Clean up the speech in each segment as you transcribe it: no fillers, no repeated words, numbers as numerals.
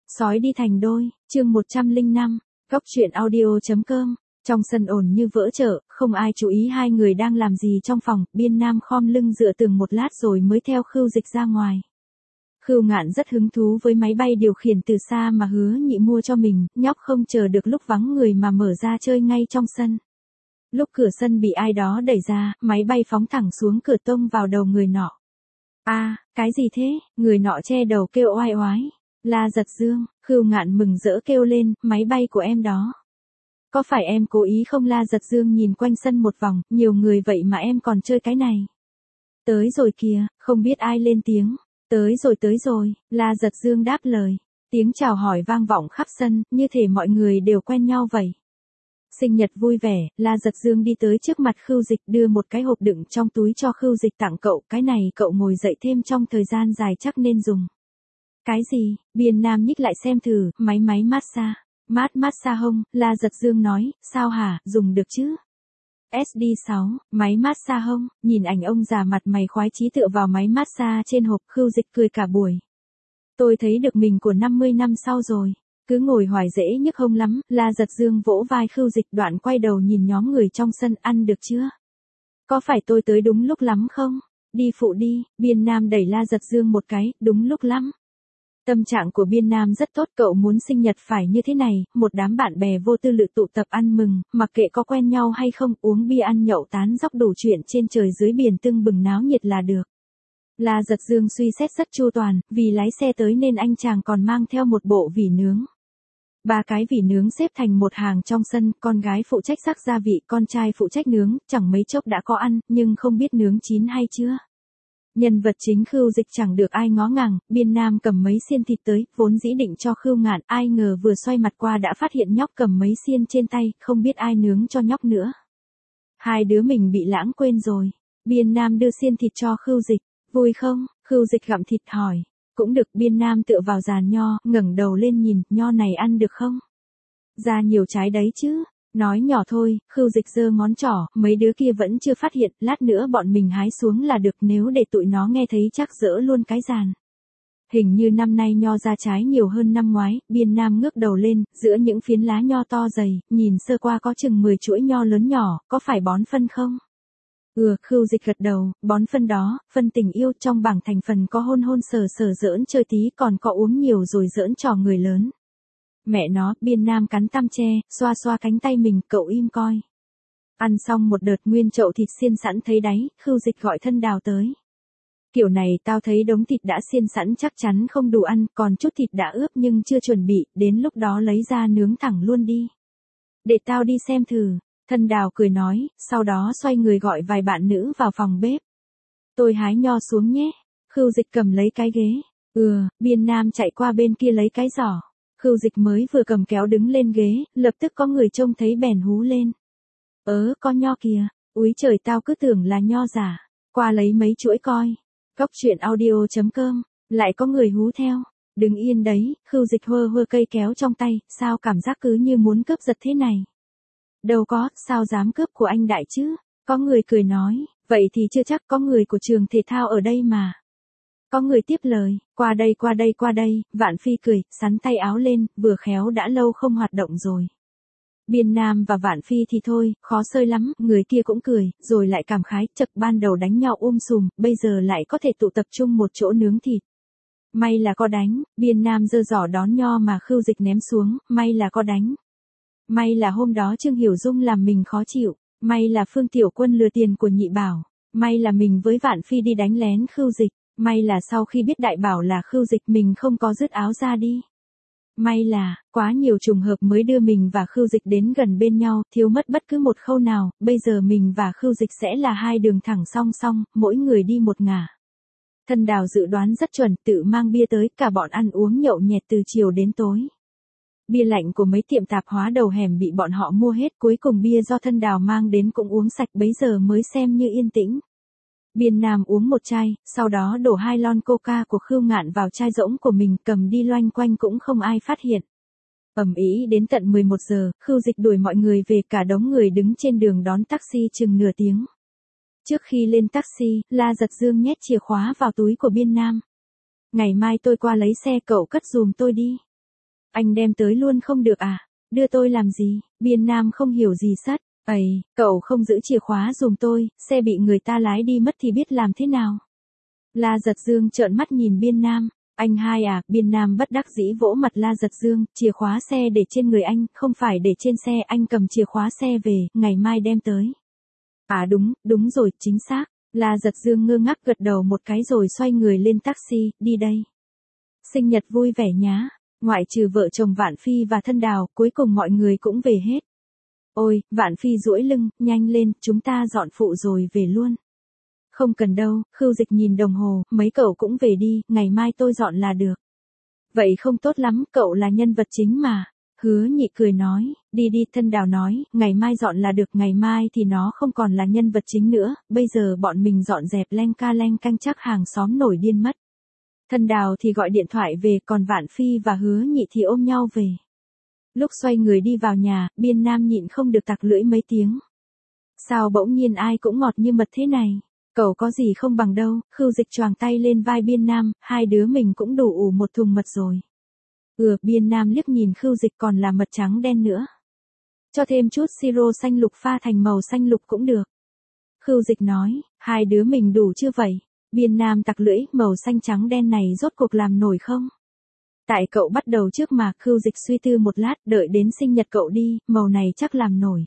Sói đi thành đôi, chương 105, góc truyện audio.com. Trong sân ồn như vỡ chợ, không ai chú ý hai người đang làm gì trong phòng, Biên Nam khom lưng dựa tường một lát rồi mới theo Khưu Dịch ra ngoài. Khưu Ngạn rất hứng thú với máy bay điều khiển từ xa mà Hứa Nhị mua cho mình, nhóc không chờ được lúc vắng người mà mở ra chơi ngay trong sân. Lúc cửa sân bị ai đó đẩy ra, máy bay phóng thẳng xuống cửa tông vào đầu người nọ. À, cái gì thế? Người nọ che đầu kêu oai oái. La Giật Dương, Khưu Ngạn mừng rỡ kêu lên, máy bay của em đó. Có phải em cố ý không? La Giật Dương nhìn quanh sân một vòng, nhiều người vậy mà em còn chơi cái này. Tới rồi kìa, không biết ai lên tiếng. Tới rồi, La Giật Dương đáp lời. Tiếng chào hỏi vang vọng khắp sân, như thể mọi người đều quen nhau vậy. Sinh nhật vui vẻ, La Giật Dương đi tới trước mặt Khưu Dịch đưa một cái hộp đựng trong túi cho Khưu Dịch tặng cậu, cái này cậu ngồi dậy thêm trong thời gian dài chắc nên dùng. Cái gì? Biên Nam nhích lại xem thử, máy massage. Massage hông, La Giật Dương nói, sao hả, dùng được chứ? SD6, máy massage hông, nhìn ảnh ông già mặt mày khoái chí tựa vào máy massage trên hộp, Khưu Dịch cười cả buổi. Tôi thấy được mình của 50 năm sau rồi. Cứ ngồi hoài dễ nhức hông lắm, La Giật Dương vỗ vai Khưu Dịch, đoạn quay đầu nhìn nhóm người trong sân, ăn được chưa? Có phải tôi tới đúng lúc lắm không? Đi phụ đi, Biên Nam đẩy La Giật Dương một cái, đúng lúc lắm. Tâm trạng của Biên Nam rất tốt, cậu muốn sinh nhật phải như thế này, một đám bạn bè vô tư lự tụ tập ăn mừng, mặc kệ có quen nhau hay không, uống bia ăn nhậu tán dóc đủ chuyện trên trời dưới biển tưng bừng náo nhiệt là được. La Giật Dương suy xét rất chu toàn, vì lái xe tới nên anh chàng còn mang theo một bộ vỉ nướng. 3 cái vỉ nướng xếp thành một hàng trong sân, con gái phụ trách rắc gia vị, con trai phụ trách nướng, chẳng mấy chốc đã có ăn, nhưng không biết nướng chín hay chưa. Nhân vật chính Khưu Dịch chẳng được ai ngó ngàng, Biên Nam cầm mấy xiên thịt tới, vốn dĩ định cho Khưu Ngạn, ai ngờ vừa xoay mặt qua đã phát hiện nhóc cầm mấy xiên trên tay, không biết ai nướng cho nhóc nữa. Hai đứa mình bị lãng quên rồi. Biên Nam đưa xiên thịt cho Khưu Dịch, vui không? Khưu Dịch gặm thịt hỏi. Cũng được. Biên Nam tựa vào giàn nho, ngẩng đầu lên nhìn, nho này ăn được không? Ra nhiều trái đấy chứ. Nói nhỏ thôi, Khưu Dịch giơ ngón trỏ, mấy đứa kia vẫn chưa phát hiện, lát nữa bọn mình hái xuống là được, nếu để tụi nó nghe thấy chắc dỡ luôn cái giàn. Hình như năm nay nho ra trái nhiều hơn năm ngoái, Biên Nam ngước đầu lên, giữa những phiến lá nho to dày, nhìn sơ qua có chừng 10 chuỗi nho lớn nhỏ, có phải bón phân không? Khưu Dịch gật đầu, bón phân đó, phân tình yêu, trong bảng thành phần có hôn sờ giỡn chơi tí, còn có uống nhiều rồi giỡn trò người lớn. Mẹ nó, Biên Nam cắn tăm tre, xoa cánh tay mình, cậu im coi. Ăn xong một đợt nguyên chậu thịt xiên sẵn thấy đáy, Khưu Dịch gọi Thân Đào tới. Kiểu này tao thấy đống thịt đã xiên sẵn chắc chắn không đủ ăn, còn chút thịt đã ướp nhưng chưa chuẩn bị, đến lúc đó lấy ra nướng thẳng luôn đi. Để tao đi xem thử. Thân Đào cười nói, sau đó xoay người gọi vài bạn nữ vào phòng bếp. Tôi hái nho xuống nhé. Khưu Dịch cầm lấy cái ghế. Biên Nam chạy qua bên kia lấy cái giỏ. Khưu Dịch mới vừa cầm kéo đứng lên ghế, lập tức có người trông thấy bèn hú lên. Có nho kìa. Úi trời, tao cứ tưởng là nho giả. Qua lấy mấy chuỗi coi. Góc truyện audio.com. Lại có người hú theo. Đừng yên đấy. Khưu Dịch hơ cây kéo trong tay, sao cảm giác cứ như muốn cướp giật thế này. Đâu có, sao dám cướp của anh Đại chứ? Có người cười nói, vậy thì chưa chắc, có người của trường thể thao ở đây mà. Có người tiếp lời, qua đây, Vạn Phi cười, sắn tay áo lên, vừa khéo đã lâu không hoạt động rồi. Biên Nam và Vạn Phi thì thôi, khó sơi lắm, người kia cũng cười, rồi lại cảm khái, chật ban đầu đánh nhau sùm, bây giờ lại có thể tụ tập trung một chỗ nướng thịt. May là có đánh, Biên Nam giơ giỏ đón nho mà Khưu Dịch ném xuống, may là có đánh. May là hôm đó Trương Hiểu Dung làm mình khó chịu, may là Phương Tiểu Quân lừa tiền của Nhị Bảo, may là mình với Vạn Phi đi đánh lén Khưu Dịch, may là sau khi biết Đại Bảo là Khưu Dịch mình không có rứt áo ra đi. May là, quá nhiều trùng hợp mới đưa mình và Khưu Dịch đến gần bên nhau, thiếu mất bất cứ một khâu nào, bây giờ mình và Khưu Dịch sẽ là hai đường thẳng song song, mỗi người đi một ngả. Thân Đào dự đoán rất chuẩn, tự mang bia tới, cả bọn ăn uống nhậu nhẹt từ chiều đến tối. Bia lạnh của mấy tiệm tạp hóa đầu hẻm bị bọn họ mua hết, cuối cùng bia do Thân Đào mang đến cũng uống sạch, bấy giờ mới xem như yên tĩnh. Biên Nam uống một chai, sau đó đổ 2 lon coca của Khưu Ngạn vào chai rỗng của mình, cầm đi loanh quanh cũng không ai phát hiện. Ầm ĩ đến tận 11 giờ, Khưu Dịch đuổi mọi người về, cả đống người đứng trên đường đón taxi chừng nửa tiếng. Trước khi lên taxi, La Giật Dương nhét chìa khóa vào túi của Biên Nam. Ngày mai tôi qua lấy xe, cậu cất giùm tôi đi. Anh đem tới luôn không được à? Đưa tôi làm gì? Biên Nam không hiểu gì sắt. Ây, cậu không giữ chìa khóa giùm tôi, xe bị người ta lái đi mất thì biết làm thế nào? La Giật Dương trợn mắt nhìn Biên Nam. Anh hai à? Biên Nam bất đắc dĩ vỗ mặt La Giật Dương, chìa khóa xe để trên người anh, không phải để trên xe, anh cầm chìa khóa xe về, ngày mai đem tới. À đúng rồi, chính xác. La Giật Dương ngơ ngác gật đầu một cái rồi xoay người lên taxi, đi đây. Sinh nhật vui vẻ nhá. Ngoại trừ vợ chồng Vạn Phi và Thân Đào, cuối cùng mọi người cũng về hết. Ôi, Vạn Phi duỗi lưng, nhanh lên, chúng ta dọn phụ rồi về luôn. Không cần đâu, Khưu Dịch nhìn đồng hồ, mấy cậu cũng về đi, ngày mai tôi dọn là được. Vậy không tốt lắm, cậu là nhân vật chính mà. Hứa Nhị cười nói, đi đi. Thân Đào nói, ngày mai dọn là được, ngày mai thì nó không còn là nhân vật chính nữa, bây giờ bọn mình dọn dẹp leng ca leng canh chắc hàng xóm nổi điên mất. Thân Đào thì gọi điện thoại về, còn Vạn Phi và Hứa Nhị thì ôm nhau về. Lúc xoay người đi vào nhà, Biên Nam nhịn không được tặc lưỡi mấy tiếng. Sao bỗng nhiên ai cũng ngọt như mật thế này? Cậu có gì không bằng đâu. Khưu Dịch choàng tay lên vai Biên Nam, hai đứa mình cũng đủ ủ một thùng mật rồi. Biên Nam liếc nhìn Khưu Dịch, còn là mật trắng đen nữa. Cho thêm chút siro xanh lục pha thành màu xanh lục cũng được. Khưu Dịch nói, hai đứa mình đủ chưa vậy? Biên Nam tặc lưỡi, màu xanh trắng đen này rốt cuộc làm nổi không? Tại cậu bắt đầu trước mà. Khưu Dịch suy tư một lát, đợi đến sinh nhật cậu đi, màu này chắc làm nổi.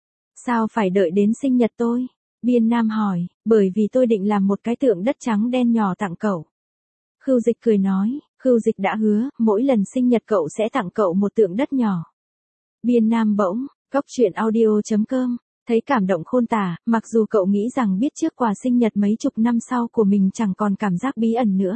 Sao phải đợi đến sinh nhật tôi? Biên Nam hỏi, bởi vì tôi định làm một cái tượng đất trắng đen nhỏ tặng cậu. Khưu Dịch cười nói, Khưu Dịch đã hứa, mỗi lần sinh nhật cậu sẽ tặng cậu một tượng đất nhỏ. Biên Nam bỗng, góc truyện audio.com, thấy cảm động khôn tả, mặc dù cậu nghĩ rằng biết trước quà sinh nhật mấy chục năm sau của mình chẳng còn cảm giác bí ẩn nữa.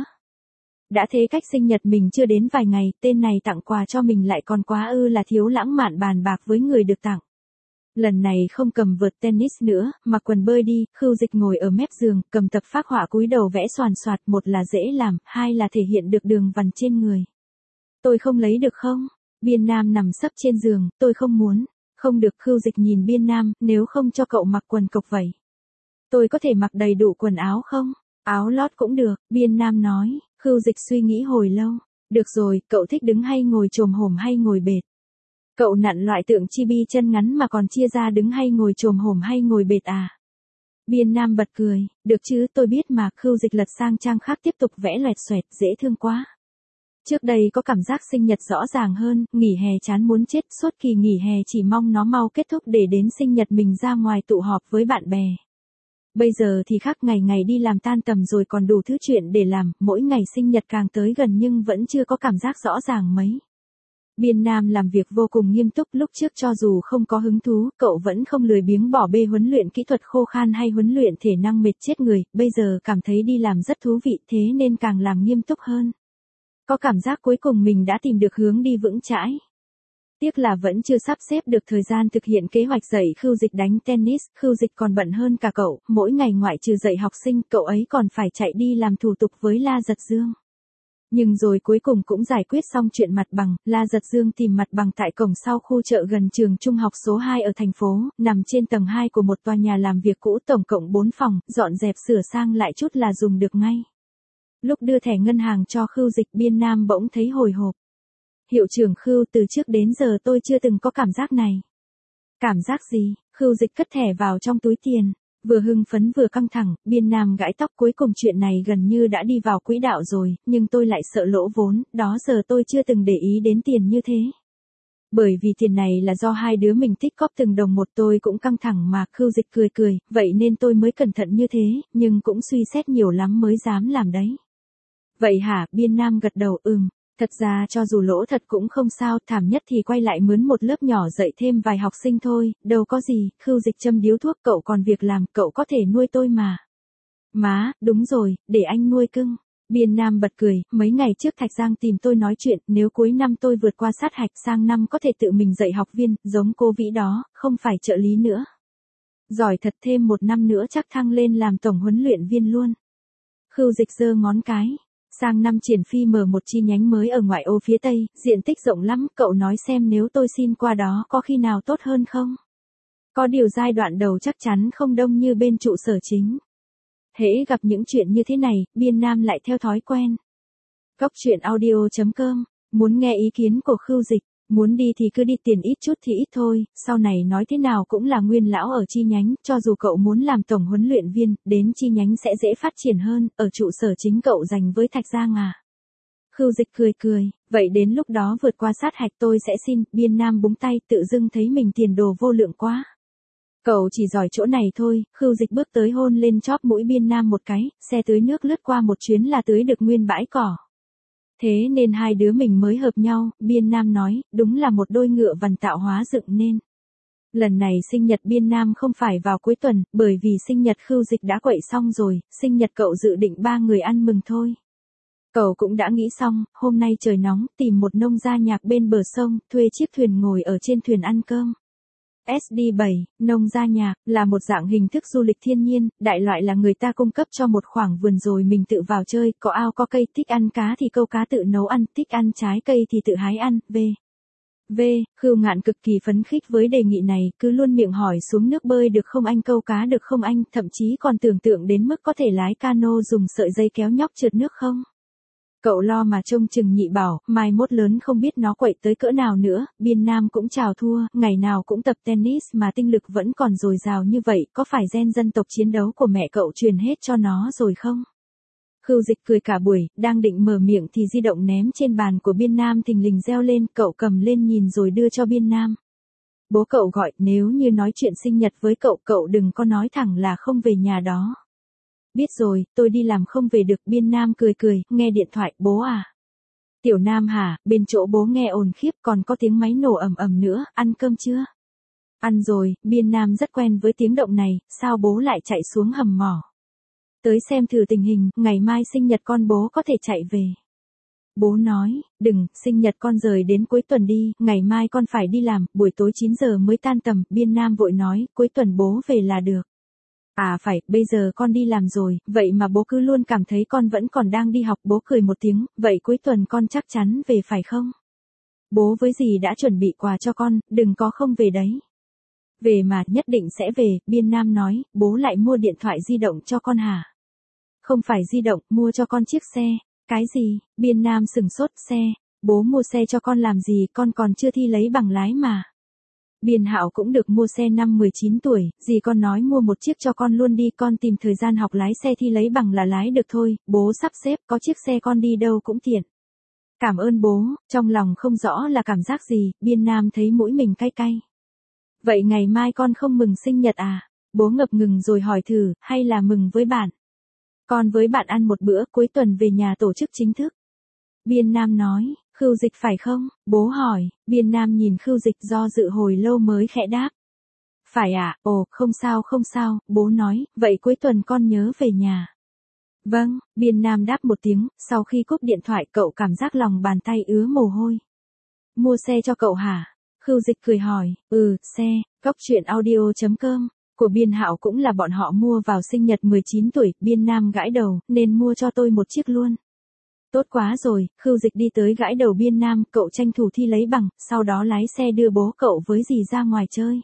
Đã thế cách sinh nhật mình chưa đến vài ngày, tên này tặng quà cho mình lại còn quá là thiếu lãng mạn bàn bạc với người được tặng. Lần này không cầm vợt tennis nữa, mặc quần bơi đi. Khưu Dịch ngồi ở mép giường, cầm tập phác họa cúi đầu vẽ xoàn xoạt, một là dễ làm, hai là thể hiện được đường vằn trên người. Tôi không lấy được không? Biên Nam nằm sấp trên giường, tôi không muốn. Không được. Khưu Dịch nhìn Biên Nam, nếu không cho cậu mặc quần cộc vậy. Tôi có thể mặc đầy đủ quần áo không? Áo lót cũng được, Biên Nam nói. Khưu Dịch suy nghĩ hồi lâu. Được rồi, cậu thích đứng hay ngồi chồm hổm hay ngồi bệt? Cậu nặn loại tượng chibi chân ngắn mà còn chia ra đứng hay ngồi chồm hổm hay ngồi bệt à? Biên Nam bật cười, được chứ, tôi biết mà. Khưu Dịch lật sang trang khác tiếp tục vẽ loẹt xoẹt, dễ thương quá. Trước đây có cảm giác sinh nhật rõ ràng hơn, nghỉ hè chán muốn chết, suốt kỳ nghỉ hè chỉ mong nó mau kết thúc để đến sinh nhật mình ra ngoài tụ họp với bạn bè. Bây giờ thì khác, ngày ngày đi làm tan tầm rồi còn đủ thứ chuyện để làm, mỗi ngày sinh nhật càng tới gần nhưng vẫn chưa có cảm giác rõ ràng mấy. Biên Nam làm việc vô cùng nghiêm túc, lúc trước cho dù không có hứng thú, cậu vẫn không lười biếng bỏ bê huấn luyện kỹ thuật khô khan hay huấn luyện thể năng mệt chết người, bây giờ cảm thấy đi làm rất thú vị, thế nên càng làm nghiêm túc hơn. Có cảm giác cuối cùng mình đã tìm được hướng đi vững chãi. Tiếc là vẫn chưa sắp xếp được thời gian thực hiện kế hoạch dạy Khưu Dịch đánh tennis. Khưu Dịch còn bận hơn cả cậu, mỗi ngày ngoại trừ dạy học sinh, cậu ấy còn phải chạy đi làm thủ tục với La Giật Dương. Nhưng rồi cuối cùng cũng giải quyết xong chuyện mặt bằng. La Giật Dương tìm mặt bằng tại cổng sau khu chợ gần trường trung học số 2 ở thành phố, nằm trên tầng 2 của một tòa nhà làm việc cũ, tổng cộng 4 phòng, dọn dẹp sửa sang lại chút là dùng được ngay. Lúc đưa thẻ ngân hàng cho Khưu Dịch, Biên Nam bỗng thấy hồi hộp. Hiệu trưởng Khưu, từ trước đến giờ tôi chưa từng có cảm giác này. Cảm giác gì? Khưu Dịch cất thẻ vào trong túi tiền. Vừa hưng phấn vừa căng thẳng, Biên Nam gãi tóc, cuối cùng chuyện này gần như đã đi vào quỹ đạo rồi, nhưng tôi lại sợ lỗ vốn, đó giờ tôi chưa từng để ý đến tiền như thế. Bởi vì tiền này là do hai đứa mình tích góp từng đồng một, tôi cũng căng thẳng mà. Khưu Dịch cười cười, vậy nên tôi mới cẩn thận như thế, nhưng cũng suy xét nhiều lắm mới dám làm đấy. Vậy hả? Biên Nam gật đầu, Thật ra cho dù lỗ thật cũng không sao, thảm nhất thì quay lại mướn một lớp nhỏ dạy thêm vài học sinh thôi, đâu có gì. Khưu Dịch châm điếu thuốc, cậu còn việc làm, cậu có thể nuôi tôi mà. Má, đúng rồi, để anh nuôi cưng. Biên Nam bật cười, mấy ngày trước Thạch Giang tìm tôi nói chuyện, nếu cuối năm tôi vượt qua sát hạch sang năm có thể tự mình dạy học viên, giống cô Vĩ đó, không phải trợ lý nữa. Giỏi thật, thêm một năm nữa chắc thăng lên làm tổng huấn luyện viên luôn. Khưu Dịch giơ ngón cái. Sang năm Triển Phi mở một chi nhánh mới ở ngoại ô phía Tây, diện tích rộng lắm, cậu nói xem nếu tôi xin qua đó có khi nào tốt hơn không? Có điều giai đoạn đầu chắc chắn không đông như bên trụ sở chính. Hễ gặp những chuyện như thế này, Biên Nam lại theo thói quen. Góc truyện audio.com Muốn nghe ý kiến của Khưu Dịch, muốn đi thì cứ đi, tiền ít chút thì ít thôi, sau này nói thế nào cũng là nguyên lão ở chi nhánh, cho dù cậu muốn làm tổng huấn luyện viên, đến chi nhánh sẽ dễ phát triển hơn, ở trụ sở chính cậu dành với Thạch Giang à. Khưu Dịch cười cười, vậy đến lúc đó vượt qua sát hạch tôi sẽ xin, Biên Nam búng tay, tự dưng thấy mình tiền đồ vô lượng quá. Cậu chỉ giỏi chỗ này thôi, Khưu Dịch bước tới hôn lên chóp mũi Biên Nam một cái, xe tưới nước lướt qua một chuyến là tưới được nguyên bãi cỏ. Thế nên hai đứa mình mới hợp nhau, Biên Nam nói, đúng là một đôi ngựa vằn tạo hóa dựng nên. Lần này sinh nhật Biên Nam không phải vào cuối tuần, bởi vì sinh nhật Khưu Dịch đã quậy xong rồi, sinh nhật cậu dự định 3 người ăn mừng thôi. Cậu cũng đã nghĩ xong, hôm nay trời nóng, tìm một nông gia nhạc bên bờ sông, thuê chiếc thuyền ngồi ở trên thuyền ăn cơm. SD7, nông gia nhạc, là một dạng hình thức du lịch thiên nhiên, đại loại là người ta cung cấp cho một khoảng vườn rồi mình tự vào chơi, có ao có cây, thích ăn cá thì câu cá tự nấu ăn, thích ăn trái cây thì tự hái ăn, Khưu Ngạn cực kỳ phấn khích với đề nghị này, cứ luôn miệng hỏi xuống nước bơi được không anh, câu cá được không anh, thậm chí còn tưởng tượng đến mức có thể lái cano dùng sợi dây kéo nhóc trượt nước không. Cậu lo mà trông chừng nhị bảo, mai mốt lớn không biết nó quậy tới cỡ nào nữa, Biên Nam cũng chào thua, ngày nào cũng tập tennis mà tinh lực vẫn còn dồi dào như vậy, có phải gen dân tộc chiến đấu của mẹ cậu truyền hết cho nó rồi không? Khưu Dịch cười cả buổi, đang định mở miệng thì di động ném trên bàn của Biên Nam thình lình reo lên, cậu cầm lên nhìn rồi đưa cho Biên Nam. Bố cậu gọi, nếu như nói chuyện sinh nhật với cậu, cậu đừng có nói thẳng là không về nhà đó. Biết rồi, tôi đi làm không về được, Biên Nam cười cười, nghe điện thoại, bố à. Tiểu Nam hả, bên chỗ bố nghe ồn khiếp còn có tiếng máy nổ ầm ầm nữa, ăn cơm chưa? Ăn rồi, Biên Nam rất quen với tiếng động này, sao bố lại chạy xuống hầm mỏ? Tới xem thử tình hình, ngày mai sinh nhật con bố có thể chạy về. Bố nói, đừng, sinh nhật con rời đến cuối tuần đi, ngày mai con phải đi làm, buổi tối 9 giờ mới tan tầm, Biên Nam vội nói, cuối tuần bố về là được. À phải, bây giờ con đi làm rồi, vậy mà bố cứ luôn cảm thấy con vẫn còn đang đi học, bố cười một tiếng, vậy cuối tuần con chắc chắn về phải không? Bố với dì đã chuẩn bị quà cho con, đừng có không về đấy. Về mà, nhất định sẽ về, Biên Nam nói, bố lại mua điện thoại di động cho con hả? Không phải di động, mua cho con chiếc xe. Cái gì? Biên Nam sừng sốt, xe. Bố mua xe cho con làm gì, con còn chưa thi lấy bằng lái mà. Biên Hạo cũng được mua xe năm 19 tuổi, dì con nói mua một chiếc cho con luôn đi, con tìm thời gian học lái xe thi lấy bằng là lái được thôi, bố sắp xếp, có chiếc xe con đi đâu cũng tiện. Cảm ơn bố, trong lòng không rõ là cảm giác gì, Biên Nam thấy mũi mình cay cay. Vậy ngày mai con không mừng sinh nhật à? Bố ngập ngừng rồi hỏi thử, hay là mừng với bạn? Con với bạn ăn một bữa, cuối tuần về nhà tổ chức chính thức. Biên Nam nói, Khưu Dịch phải không? Bố hỏi, Biên Nam nhìn Khưu Dịch do dự hồi lâu mới khẽ đáp. Phải ạ, ồ, không sao, bố nói, vậy cuối tuần con nhớ về nhà. Vâng, Biên Nam đáp một tiếng, sau khi cúp điện thoại cậu cảm giác lòng bàn tay ứa mồ hôi. Mua xe cho cậu hả? Khưu Dịch cười hỏi, xe, coctruyện.audio.com. Của Biên Hạo cũng là bọn họ mua vào sinh nhật 19 tuổi, Biên Nam gãi đầu, nên mua cho tôi một chiếc luôn. Tốt quá rồi, Khưu Dịch đi tới gãi đầu Biên Nam, cậu tranh thủ thi lấy bằng, sau đó lái xe đưa bố cậu với dì ra ngoài chơi.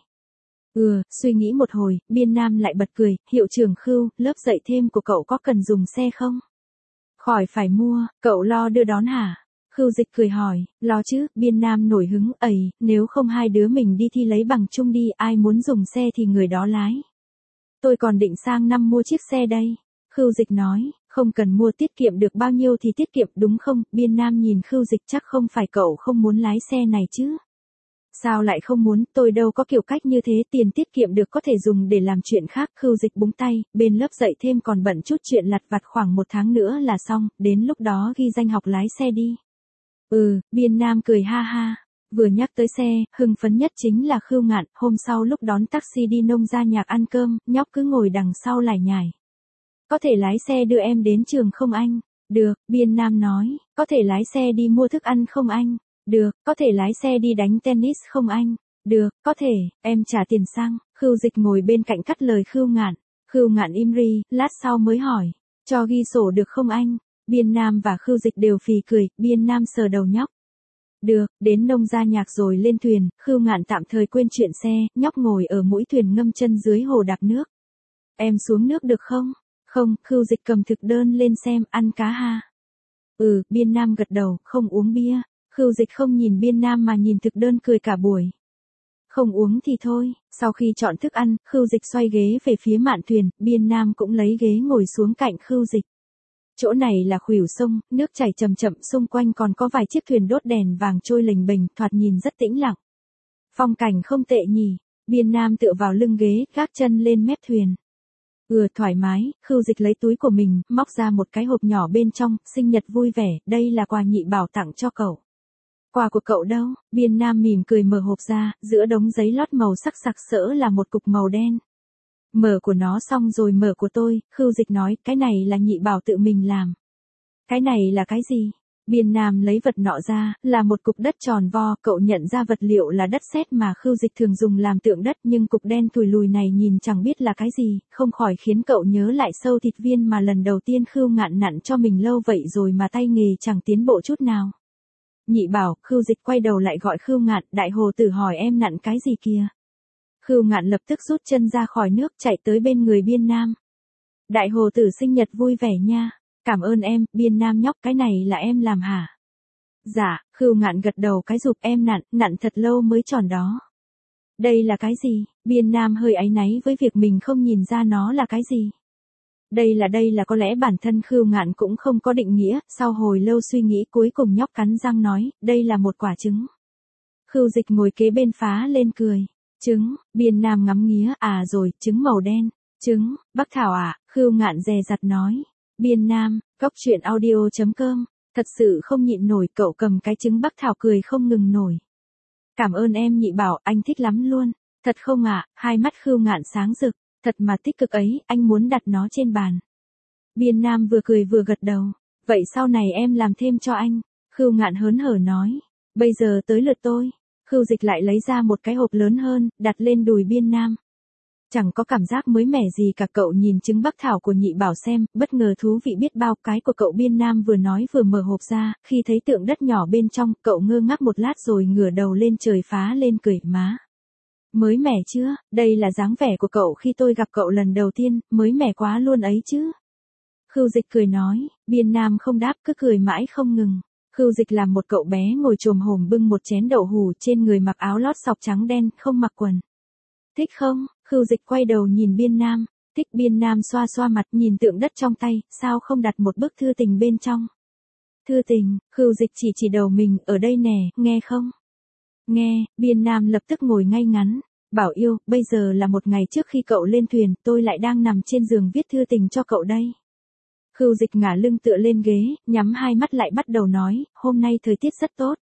Suy nghĩ một hồi, Biên Nam lại bật cười, hiệu trưởng Khưu, lớp dạy thêm của cậu có cần dùng xe không? Khỏi phải mua, cậu lo đưa đón hả? Khưu Dịch cười hỏi, lo chứ, Biên Nam nổi hứng, nếu không hai đứa mình đi thi lấy bằng chung đi, ai muốn dùng xe thì người đó lái. Tôi còn định sang năm mua chiếc xe đây. Khưu Dịch nói, không cần mua, tiết kiệm được bao nhiêu thì tiết kiệm đúng không? Biên Nam nhìn Khưu Dịch, chắc không phải cậu không muốn lái xe này chứ? Sao lại không muốn, tôi đâu có kiểu cách như thế, tiền tiết kiệm được có thể dùng để làm chuyện khác. Khưu Dịch búng tay, bên lớp dạy thêm còn bận chút chuyện lặt vặt, khoảng 1 tháng nữa là xong, đến lúc đó ghi danh học lái xe đi. Biên Nam cười ha ha. Vừa nhắc tới xe, hưng phấn nhất chính là Khưu Ngạn, hôm sau lúc đón taxi đi nông gia nhạc ăn cơm, nhóc cứ ngồi đằng sau lải nhải. Có thể lái xe đưa em đến trường không anh? Được, Biên Nam nói, có thể lái xe đi mua thức ăn không anh? Được, có thể lái xe đi đánh tennis không anh? Được, có thể, em trả tiền xăng. Khưu Dịch ngồi bên cạnh cắt lời Khưu Ngạn. Khưu Ngạn im ri, lát sau mới hỏi, cho ghi sổ được không anh? Biên Nam và Khưu Dịch đều phì cười, Biên Nam sờ đầu nhóc. Được, đến nông gia nhạc rồi lên thuyền, Khưu Ngạn tạm thời quên chuyện xe, nhóc ngồi ở mũi thuyền ngâm chân dưới hồ đạp nước. Em xuống nước được không? Không, Khưu Dịch cầm thực đơn lên xem, ăn cá ha. Biên Nam gật đầu, không uống bia. Khưu Dịch không nhìn Biên Nam mà nhìn thực đơn cười cả buổi. Không uống thì thôi, sau khi chọn thức ăn, Khưu Dịch xoay ghế về phía mạn thuyền, Biên Nam cũng lấy ghế ngồi xuống cạnh Khưu Dịch. Chỗ này là khuỷu sông, nước chảy chậm chậm, xung quanh còn có vài chiếc thuyền đốt đèn vàng trôi lềnh bềnh, thoạt nhìn rất tĩnh lặng. Phong cảnh không tệ nhỉ. Biên Nam tựa vào lưng ghế, gác chân lên mép thuyền. Thoải mái. Khưu Dịch lấy túi của mình, móc ra một cái hộp nhỏ bên trong, sinh nhật vui vẻ, đây là quà Nhị Bảo tặng cho cậu. Quà của cậu đâu? Biên Nam mỉm cười mở hộp ra, giữa đống giấy lót màu sắc sặc sỡ là một cục màu đen. Mở của nó xong rồi mở của tôi, Khưu Dịch nói, cái này là Nhị Bảo tự mình làm. Cái này là cái gì? Biên Nam lấy vật nọ ra, là một cục đất tròn vo, cậu nhận ra vật liệu là đất sét mà Khưu Dịch thường dùng làm tượng đất, nhưng cục đen thùi lùi này nhìn chẳng biết là cái gì, không khỏi khiến cậu nhớ lại sâu thịt viên mà lần đầu tiên Khưu Ngạn nặn cho mình lâu vậy rồi mà tay nghề chẳng tiến bộ chút nào. Nhị Bảo. Khưu Dịch quay đầu lại gọi Khưu Ngạn, Đại Hồ Tử hỏi em nặn cái gì kìa. Khưu Ngạn lập tức rút chân ra khỏi nước, chạy tới bên người Biên Nam. Đại Hồ Tử sinh nhật vui vẻ nha. Cảm ơn em. Biên Nam nhóc, cái này là em làm hả? Dạ. Khưu Ngạn gật đầu cái giục, em nặn thật lâu mới tròn đó. Đây là cái gì? Biên Nam hơi áy náy với việc mình không nhìn ra nó là cái gì. Đây là có lẽ bản thân Khưu Ngạn cũng không có định nghĩa, sau hồi lâu suy nghĩ cuối cùng nhóc cắn răng nói, đây là một quả trứng. Khưu Dịch ngồi kế bên phá lên cười. Trứng. Biên Nam ngắm nghía, rồi, trứng màu đen. Trứng. Bắc thảo à? Khưu Ngạn dè dặt nói. Biên Nam. Góc truyện audio.com. Thật sự không nhịn nổi, cậu cầm cái trứng Bắc thảo cười không ngừng nổi. Cảm ơn em Nhị Bảo, anh thích lắm luôn. Thật không ạ? Hai mắt Khưu Ngạn sáng rực. Thật mà tích cực ấy, anh muốn đặt nó trên bàn. Biên Nam vừa cười vừa gật đầu. Vậy sau này em làm thêm cho anh. Khưu Ngạn hớn hở nói. Bây giờ tới lượt tôi. Khưu Dịch lại lấy ra một cái hộp lớn hơn, đặt lên đùi Biên Nam. Chẳng có cảm giác mới mẻ gì cả, cậu nhìn trứng Bắc thảo của Nhị Bảo xem, bất ngờ thú vị biết bao. Cái của cậu. Biên Nam vừa nói vừa mở hộp ra, khi thấy tượng đất nhỏ bên trong, cậu ngơ ngác một lát rồi ngửa đầu lên trời phá lên cười. Má. Mới mẻ chưa? Đây là dáng vẻ của cậu khi tôi gặp cậu lần đầu tiên, mới mẻ quá luôn ấy chứ. Khưu Dịch cười nói. Biên Nam không đáp, cứ cười mãi không ngừng. Khưu Dịch làm một cậu bé ngồi chồm hổm bưng một chén đậu hủ, trên người mặc áo lót sọc trắng đen, không mặc quần. Thích không? Khưu Dịch quay đầu nhìn Biên Nam. Thích. Biên Nam xoa xoa mặt, nhìn tượng đất trong tay, sao không đặt một bức thư tình bên trong? Thư tình? Khưu Dịch chỉ đầu mình, ở đây nè, nghe không? Nghe. Biên Nam lập tức ngồi ngay ngắn. Bảo yêu, bây giờ là một ngày trước khi cậu lên thuyền, tôi lại đang nằm trên giường viết thư tình cho cậu đây. Khưu Dịch ngả lưng tựa lên ghế, nhắm hai mắt lại bắt đầu nói, hôm nay thời tiết rất tốt.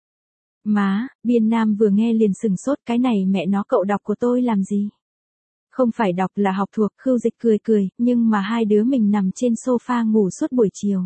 Má. Biên Nam vừa nghe liền sừng sốt, cái này mẹ nó cậu đọc của tôi làm gì? Không phải đọc là học thuộc. Khưu Dịch cười, nhưng mà hai đứa mình nằm trên sofa ngủ suốt buổi chiều.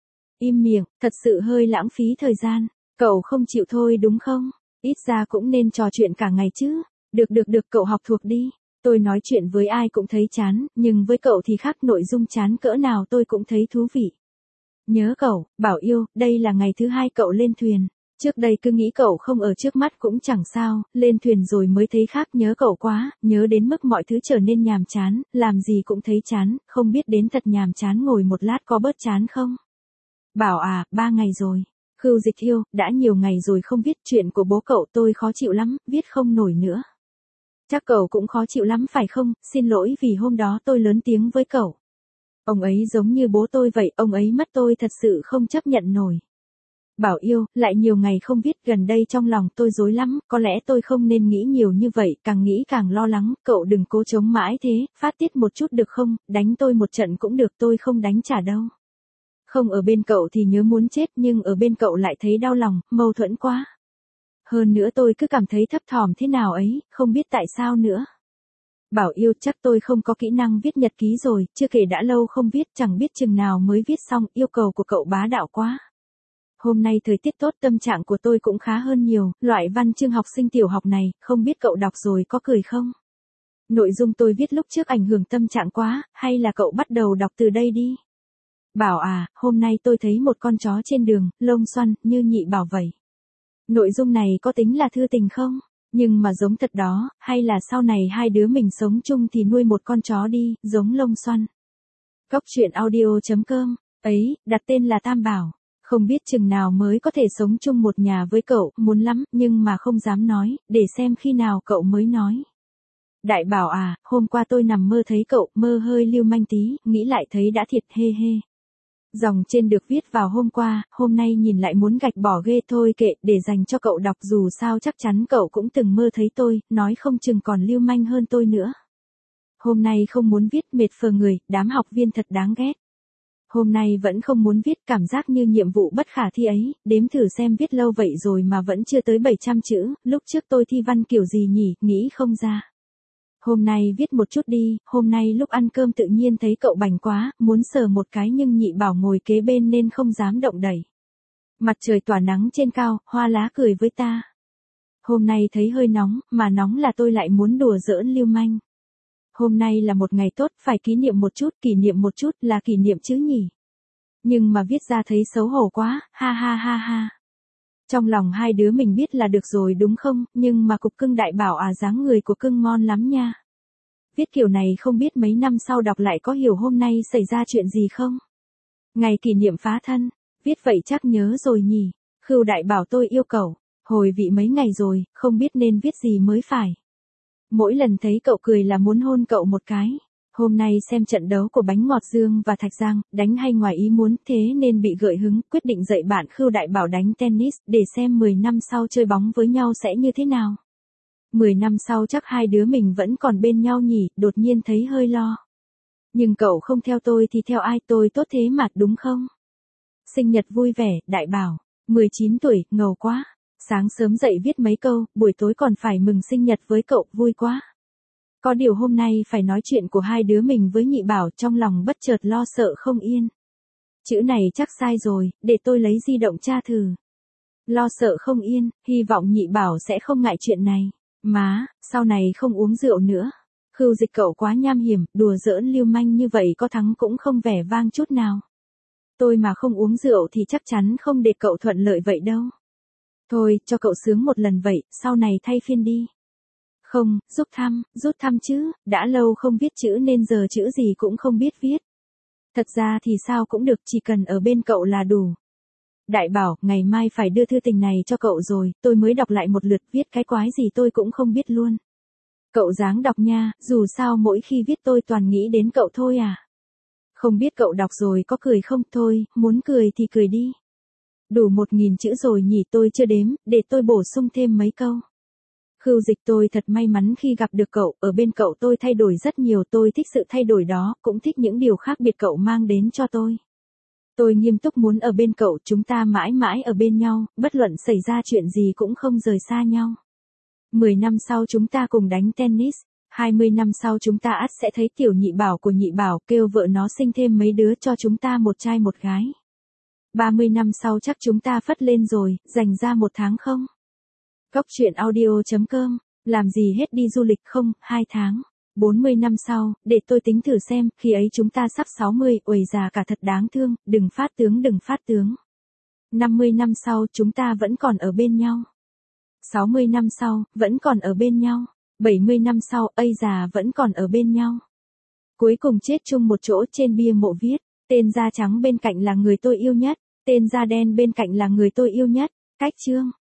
Im miệng, thật sự hơi lãng phí thời gian. Cậu không chịu thôi đúng không? Ít ra cũng nên trò chuyện cả ngày chứ. Được, cậu học thuộc đi. Tôi nói chuyện với ai cũng thấy chán, nhưng với cậu thì khác, nội dung chán cỡ nào tôi cũng thấy thú vị. Nhớ cậu. Bảo yêu, đây là ngày thứ 2 cậu lên thuyền. Trước đây cứ nghĩ cậu không ở trước mắt cũng chẳng sao, lên thuyền rồi mới thấy khác, nhớ cậu quá, nhớ đến mức mọi thứ trở nên nhàm chán, làm gì cũng thấy chán, không biết đến thật nhàm chán ngồi một lát có bớt chán không? Bảo 3 ngày rồi. Khưu Dịch yêu, đã nhiều ngày rồi không viết, chuyện của bố cậu tôi khó chịu lắm, viết không nổi nữa. Chắc cậu cũng khó chịu lắm phải không? Xin lỗi vì hôm đó tôi lớn tiếng với cậu. Ông ấy giống như bố tôi vậy, ông ấy mất tôi thật sự không chấp nhận nổi. Bảo yêu, lại nhiều ngày không viết, gần đây trong lòng tôi rối lắm, có lẽ tôi không nên nghĩ nhiều như vậy, càng nghĩ càng lo lắng, cậu đừng cố chống mãi thế, phát tiết một chút được không, đánh tôi một trận cũng được, tôi không đánh trả đâu. Không ở bên cậu thì nhớ muốn chết, nhưng ở bên cậu lại thấy đau lòng, mâu thuẫn quá. Hơn nữa tôi cứ cảm thấy thấp thỏm thế nào ấy, không biết tại sao nữa. Bảo yêu, chắc tôi không có kỹ năng viết nhật ký rồi, chưa kể đã lâu không viết, chẳng biết chừng nào mới viết xong, yêu cầu của cậu bá đạo quá. Hôm nay thời tiết tốt, tâm trạng của tôi cũng khá hơn nhiều, loại văn chương học sinh tiểu học này, không biết cậu đọc rồi có cười không? Nội dung tôi viết lúc trước ảnh hưởng tâm trạng quá, hay là cậu bắt đầu đọc từ đây đi? Bảo hôm nay tôi thấy một con chó trên đường, lông xoăn, như Nhị Bảo vậy. Nội dung này có tính là thư tình không? Nhưng mà giống thật đó, hay là sau này hai đứa mình sống chung thì nuôi một con chó đi, giống lông xoăn. Góc truyện audio.com, ấy, đặt tên là Tam Bảo. Không biết chừng nào mới có thể sống chung một nhà với cậu, muốn lắm, nhưng mà không dám nói, để xem khi nào cậu mới nói. Đại Bảo à, hôm qua tôi nằm mơ thấy cậu, mơ hơi lưu manh tí, nghĩ lại thấy đã thiệt hê hê. Dòng trên được viết vào hôm qua, hôm nay nhìn lại muốn gạch bỏ ghê thôi kệ, để dành cho cậu đọc dù sao chắc chắn cậu cũng từng mơ thấy tôi, nói không chừng còn lưu manh hơn tôi nữa. Hôm nay không muốn viết mệt phờ người, đám học viên thật đáng ghét. Hôm nay vẫn không muốn viết, cảm giác như nhiệm vụ bất khả thi ấy, đếm thử xem viết lâu vậy rồi mà vẫn chưa tới 700 chữ, lúc trước tôi thi văn kiểu gì nhỉ, nghĩ không ra. Hôm nay viết một chút đi, hôm nay lúc ăn cơm tự nhiên thấy cậu bảnh quá, muốn sờ một cái nhưng Nhị Bảo ngồi kế bên nên không dám động đẩy. Mặt trời tỏa nắng trên cao, hoa lá cười với ta. Hôm nay thấy hơi nóng, mà nóng là tôi lại muốn đùa giỡn lưu manh. Hôm nay là một ngày tốt, phải kỷ niệm một chút là kỷ niệm chứ nhỉ. Nhưng mà viết ra thấy xấu hổ quá, ha ha ha ha. Trong lòng hai đứa mình biết là được rồi đúng không, nhưng mà cục cưng Đại Bảo à, dáng người của cưng ngon lắm nha. Viết kiểu này không biết mấy năm sau đọc lại có hiểu hôm nay xảy ra chuyện gì không? Ngày kỷ niệm phá thân, viết vậy chắc nhớ rồi nhỉ. Khưu Đại Bảo tôi yêu cậu, hồi vị mấy ngày rồi, không biết nên viết gì mới phải. Mỗi lần thấy cậu cười là muốn hôn cậu một cái. Hôm nay xem trận đấu của Bánh Ngọt Dương và Thạch Giang, đánh hay ngoài ý muốn, thế nên bị gợi hứng, quyết định dạy bạn Khưu Đại Bảo đánh tennis, để xem 10 năm sau chơi bóng với nhau sẽ như thế nào. 10 năm sau chắc hai đứa mình vẫn còn bên nhau nhỉ, đột nhiên thấy hơi lo. Nhưng cậu không theo tôi thì theo ai, tôi tốt thế mà, đúng không? Sinh nhật vui vẻ, Đại Bảo. 19 tuổi, ngầu quá. Sáng sớm dậy viết mấy câu, buổi tối còn phải mừng sinh nhật với cậu, vui quá. Có điều hôm nay phải nói chuyện của hai đứa mình với Nhị Bảo, trong lòng bất chợt lo sợ không yên. Chữ này chắc sai rồi, để tôi lấy di động tra thử. Lo sợ không yên, hy vọng Nhị Bảo sẽ không ngại chuyện này. Má, sau này không uống rượu nữa. Khưu Dịch cậu quá nham hiểm, đùa giỡn lưu manh như vậy có thắng cũng không vẻ vang chút nào. Tôi mà không uống rượu thì chắc chắn không để cậu thuận lợi vậy đâu. Thôi, cho cậu sướng một lần vậy, sau này thay phiên đi. Không, rút thăm chứ, đã lâu không viết chữ nên giờ chữ gì cũng không biết viết. Thật ra thì sao cũng được, chỉ cần ở bên cậu là đủ. Đại Bảo, ngày mai phải đưa thư tình này cho cậu rồi, tôi mới đọc lại một lượt, viết cái quái gì tôi cũng không biết luôn. Cậu dáng đọc nha, dù sao mỗi khi viết tôi toàn nghĩ đến cậu thôi à. Không biết cậu đọc rồi có cười không, thôi, muốn cười thì cười đi. Đủ 1000 chữ rồi nhỉ, tôi chưa đếm, để tôi bổ sung thêm mấy câu. Khưu Dịch, tôi thật may mắn khi gặp được cậu, ở bên cậu tôi thay đổi rất nhiều, tôi thích sự thay đổi đó, cũng thích những điều khác biệt cậu mang đến cho tôi. Tôi nghiêm túc muốn ở bên cậu, chúng ta mãi mãi ở bên nhau, bất luận xảy ra chuyện gì cũng không rời xa nhau. 10 năm sau chúng ta cùng đánh tennis, 20 năm sau chúng ta ắt sẽ thấy tiểu Nhị Bảo của Nhị Bảo, kêu vợ nó sinh thêm mấy đứa cho chúng ta một trai một gái. 30 năm sau chắc chúng ta phất lên rồi, dành ra 1 tháng không? Góc truyện audio.com, làm gì hết đi du lịch không, 2 tháng. 40 năm sau, để tôi tính thử xem, khi ấy chúng ta sắp 60, uầy già cả thật đáng thương, đừng phát tướng. 50 năm sau, chúng ta vẫn còn ở bên nhau. 60 năm sau, vẫn còn ở bên nhau. 70 năm sau, ây già vẫn còn ở bên nhau. Cuối cùng chết chung một chỗ, trên bia mộ viết, tên da trắng bên cạnh là người tôi yêu nhất, tên da đen bên cạnh là người tôi yêu nhất. Cách chương.